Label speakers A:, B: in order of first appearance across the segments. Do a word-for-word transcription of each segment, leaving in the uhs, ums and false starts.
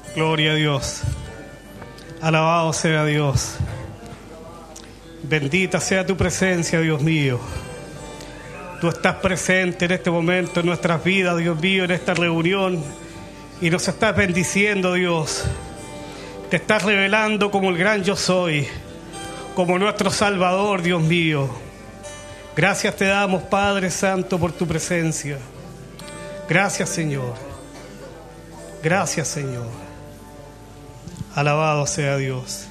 A: Gloria a Dios. Alabado sea Dios. Bendita sea tu presencia, Dios mío. Tú estás presente en este momento en nuestras vidas, Dios mío, en esta reunión, y nos estás bendiciendo, Dios. Te estás revelando como el gran yo soy, como nuestro Salvador, Dios mío. Gracias te damos, Padre Santo, por tu presencia. Gracias, Señor. Gracias, Señor. Alabado sea Dios.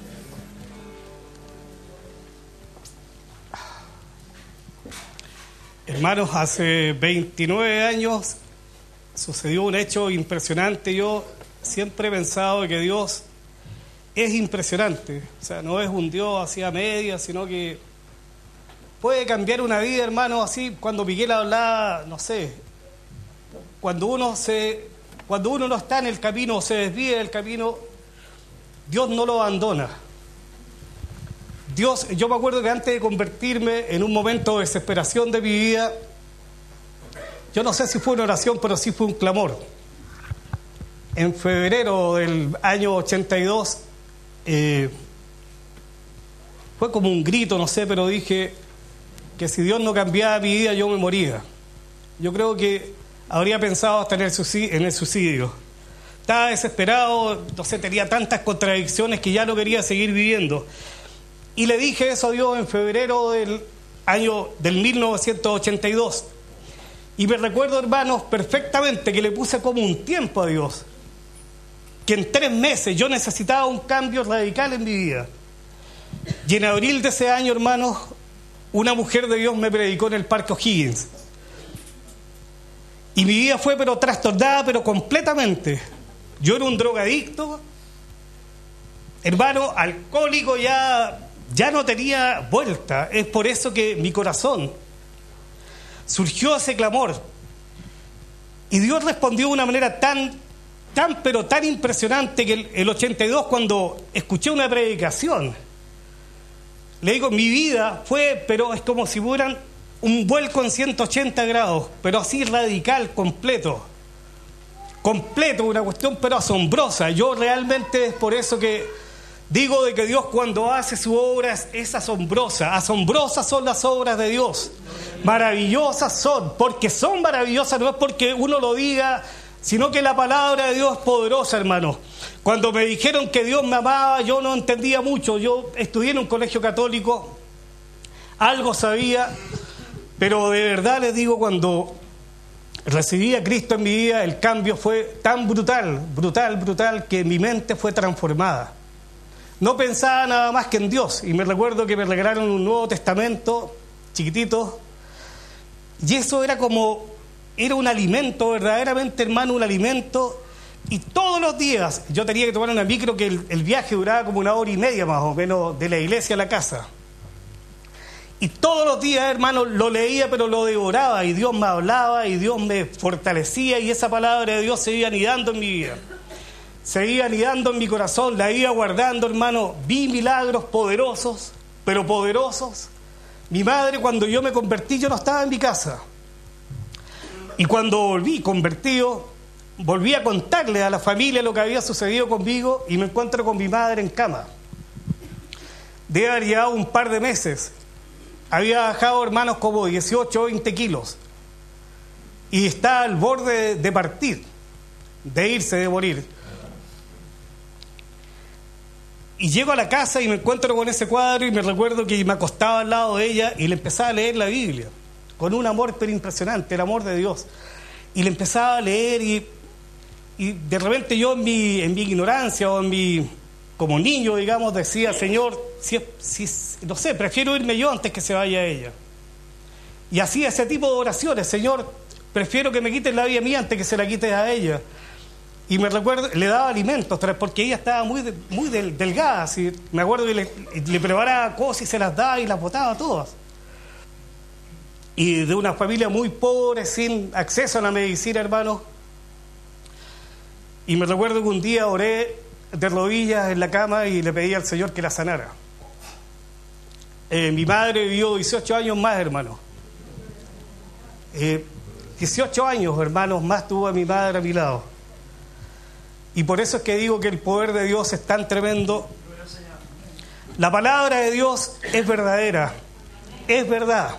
A: Hermanos, hace veintinueve años sucedió un hecho impresionante. Yo siempre he pensado que Dios es impresionante. O sea, no es un Dios así a medias, sino que puede cambiar una vida, hermanos, así. Cuando Miguel hablaba, no sé, cuando uno se, cuando uno no está en el camino o se desvía del camino, Dios no lo abandona. Dios, yo me acuerdo que antes de convertirme, en un momento de desesperación de mi vida, yo no sé si fue una oración, pero sí fue un clamor. En febrero del año ochenta y dos, eh, fue como un grito, no sé, pero dije que si Dios no cambiaba mi vida, yo me moría. Yo creo que habría pensado hasta en el suicidio. En el suicidio. Estaba desesperado, no sé, tenía tantas contradicciones que ya no quería seguir viviendo. Y le dije eso a Dios en febrero del año del mil novecientos ochenta y dos. Y me recuerdo, hermanos, perfectamente que le puse como un tiempo a Dios. Que en tres meses yo necesitaba un cambio radical en mi vida. Y en abril de ese año, hermanos, una mujer de Dios me predicó en el Parque O'Higgins. Y mi vida fue pero trastornada, pero completamente. Yo era un drogadicto, hermano, alcohólico, ya... Ya no tenía vuelta. Es por eso que mi corazón surgió ese clamor. Y Dios respondió de una manera tan, tan, pero tan impresionante que el, el ochenta y dos, cuando escuché una predicación, le digo, mi vida fue, pero es como si fueran un vuelco en ciento ochenta grados, pero así radical, completo. Completo, una cuestión pero asombrosa. Yo realmente es por eso que digo de que Dios cuando hace su obra es asombrosa. Asombrosas son las obras de Dios. Maravillosas son. Porque son maravillosas, no es porque uno lo diga, sino que la palabra de Dios es poderosa, hermano. Cuando me dijeron que Dios me amaba, yo no entendía mucho. Yo estudié en un colegio católico, algo sabía, pero de verdad les digo, cuando recibí a Cristo en mi vida, el cambio fue tan brutal, brutal, brutal, que mi mente fue transformada. No pensaba nada más que en Dios. Y me recuerdo que me regalaron un Nuevo Testamento, chiquitito. Y eso era como, era un alimento, verdaderamente, hermano, un alimento. Y todos los días yo tenía que tomar una micro, que el, el viaje duraba como una hora y media más o menos, de la iglesia a la casa. Y todos los días, hermano, lo leía, pero lo devoraba. Y Dios me hablaba, y Dios me fortalecía, y esa palabra de Dios se iba anidando en mi vida. Se iba anidando en mi corazón, la iba guardando, hermano. Vi milagros poderosos, pero poderosos. Mi madre, cuando yo me convertí, yo no estaba en mi casa. Y cuando volví convertido, volví a contarle a la familia lo que había sucedido conmigo, y me encuentro con mi madre en cama. Debe haber llevado un par de meses. Había bajado, hermanos, como dieciocho o veinte kilos. Y estaba al borde de partir, de irse, de morir. Y llego a la casa y me encuentro con ese cuadro, y me recuerdo que me acostaba al lado de ella y le empezaba a leer la Biblia, con un amor pero impresionante, el amor de Dios. Y le empezaba a leer, y, y de repente yo en mi, en mi ignorancia, o en mi, como niño, digamos, decía, Señor, si, si, no sé, prefiero irme yo antes que se vaya ella. Y hacía ese tipo de oraciones, Señor, prefiero que me quiten la vida mía antes que se la quites a ella. Y me recuerdo, le daba alimentos, porque ella estaba muy, muy del, delgada, así. Me acuerdo que le, le preparaba cosas y se las daba y las botaba todas. Y de una familia muy pobre, sin acceso a la medicina, hermano. Y me recuerdo que un día oré de rodillas en la cama y le pedí al Señor que la sanara. Eh, mi madre vivió dieciocho años más, hermano. Eh, dieciocho años, hermanos, más tuvo a mi madre a mi lado. Y por eso es que digo que el poder de Dios es tan tremendo. La palabra de Dios es verdadera, es verdad.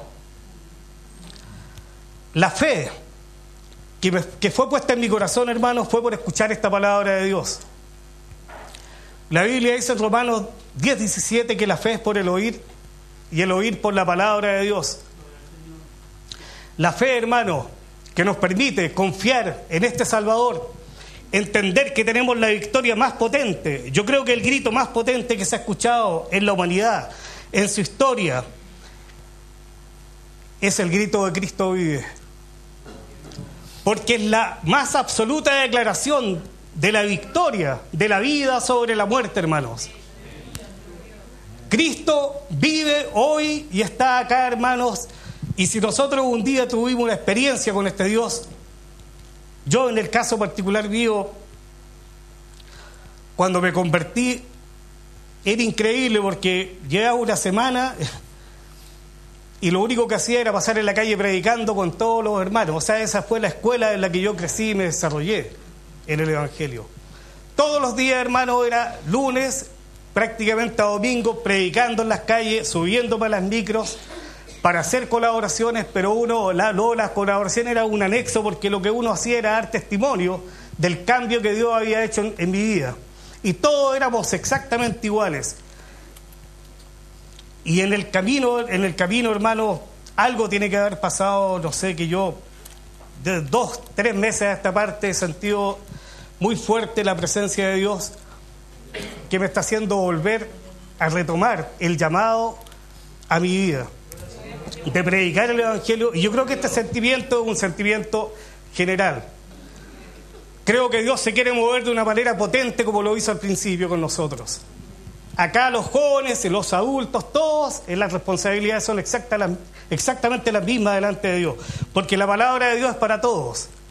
A: La fe que, me, que fue puesta en mi corazón, hermanos, fue por escuchar esta palabra de Dios. La Biblia dice en Romanos diez diecisiete que la fe es por el oír y el oír por la palabra de Dios. La fe, hermano, que nos permite confiar en este Salvador, entender que tenemos la victoria más potente. Yo creo que el grito más potente que se ha escuchado en la humanidad, en su historia, es el grito de Cristo vive. Porque es la más absoluta declaración de la victoria de la vida sobre la muerte, hermanos. Cristo vive hoy y está acá, hermanos. Y si nosotros un día tuvimos una experiencia con este Dios, yo en el caso particular mío, cuando me convertí, era increíble porque llevaba una semana y lo único que hacía era pasar en la calle predicando con todos los hermanos. O sea, esa fue la escuela en la que yo crecí y me desarrollé en el Evangelio. Todos los días, hermano, era lunes, prácticamente a domingo, predicando en las calles, subiendo para las micros, para hacer colaboraciones, pero uno, la, no, las colaboraciones eran un anexo porque lo que uno hacía era dar testimonio del cambio que Dios había hecho en, en mi vida. Y todos éramos exactamente iguales. Y en el camino, en el camino, hermano, algo tiene que haber pasado, no sé, que yo de dos, tres meses a esta parte he sentido muy fuerte la presencia de Dios que me está haciendo volver a retomar el llamado a mi vida, de predicar el Evangelio. Y yo creo que este sentimiento es un sentimiento general. Creo que Dios se quiere mover de una manera potente como lo hizo al principio con nosotros. Acá los jóvenes y los adultos, todos, en las responsabilidades son exacta, las, exactamente las mismas delante de Dios. Porque la palabra de Dios es para todos.